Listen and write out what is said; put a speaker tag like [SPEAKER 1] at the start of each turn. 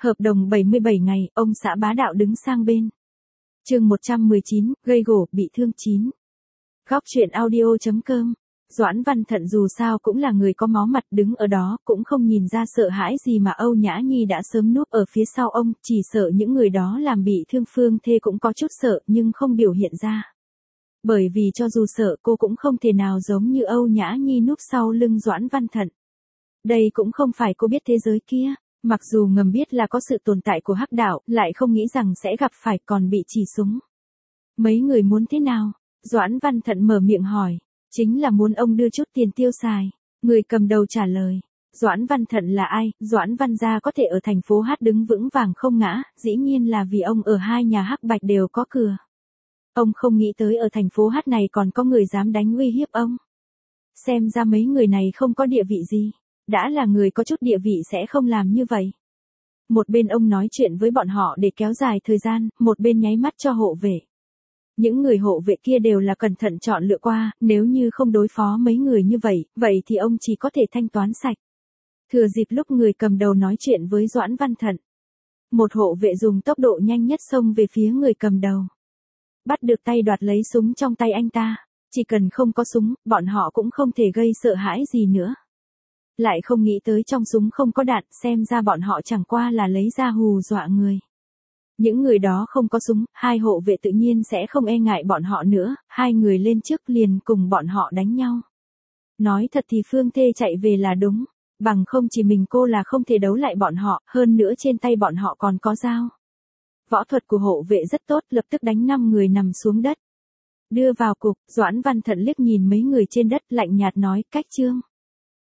[SPEAKER 1] Hợp đồng 77 ngày, ông xã bá đạo đứng sang bên. Chương 119, gây gổ, bị thương 9. Góc truyện audio.com. Doãn Văn Thận dù sao cũng là người có máu mặt, đứng ở đó cũng không nhìn ra sợ hãi gì mà Âu Nhã Nhi đã sớm núp ở phía sau ông, chỉ sợ những người đó làm bị thương Phương Thê cũng có chút sợ nhưng không biểu hiện ra. Bởi vì cho dù sợ cô cũng không thể nào giống như Âu Nhã Nhi núp sau lưng Doãn Văn Thận. Đây cũng không phải cô biết thế giới kia, mặc dù ngầm biết là có sự tồn tại của hắc đạo, lại không nghĩ rằng sẽ gặp phải còn bị chỉ súng. Mấy người muốn thế nào? Doãn Văn Thận mở miệng hỏi. Chính là muốn ông đưa chút tiền tiêu xài. Người cầm đầu trả lời. Doãn Văn Thận là ai? Doãn Văn gia có thể ở thành phố Hát đứng vững vàng không ngã, dĩ nhiên là vì ông ở hai nhà hắc bạch đều có cửa. Ông không nghĩ tới ở thành phố Hát này còn có người dám đánh uy hiếp ông. Xem ra mấy người này không có địa vị gì. Đã là người có chút địa vị sẽ không làm như vậy. Một bên ông nói chuyện với bọn họ để kéo dài thời gian, một bên nháy mắt cho hộ vệ. Những người hộ vệ kia đều là cẩn thận chọn lựa qua, nếu như không đối phó mấy người như vậy, vậy thì ông chỉ có thể thanh toán sạch. Thừa dịp lúc người cầm đầu nói chuyện với Doãn Văn Thận. Một hộ vệ dùng tốc độ nhanh nhất xông về phía người cầm đầu. Bắt được tay đoạt lấy súng trong tay anh ta. Chỉ cần không có súng, bọn họ cũng không thể gây sợ hãi gì nữa. Lại không nghĩ tới trong súng không có đạn, xem ra bọn họ chẳng qua là lấy ra hù dọa người. Những người đó không có súng, hai hộ vệ tự nhiên sẽ không e ngại bọn họ nữa, hai người lên trước liền cùng bọn họ đánh nhau. Nói thật thì Phương Thê chạy về là đúng, bằng không chỉ mình cô là không thể đấu lại bọn họ, hơn nữa trên tay bọn họ còn có dao. Võ thuật của hộ vệ rất tốt, lập tức đánh 5 người nằm xuống đất. Đưa vào cục, Doãn Văn Thận liếc nhìn mấy người trên đất lạnh nhạt nói, cách trương.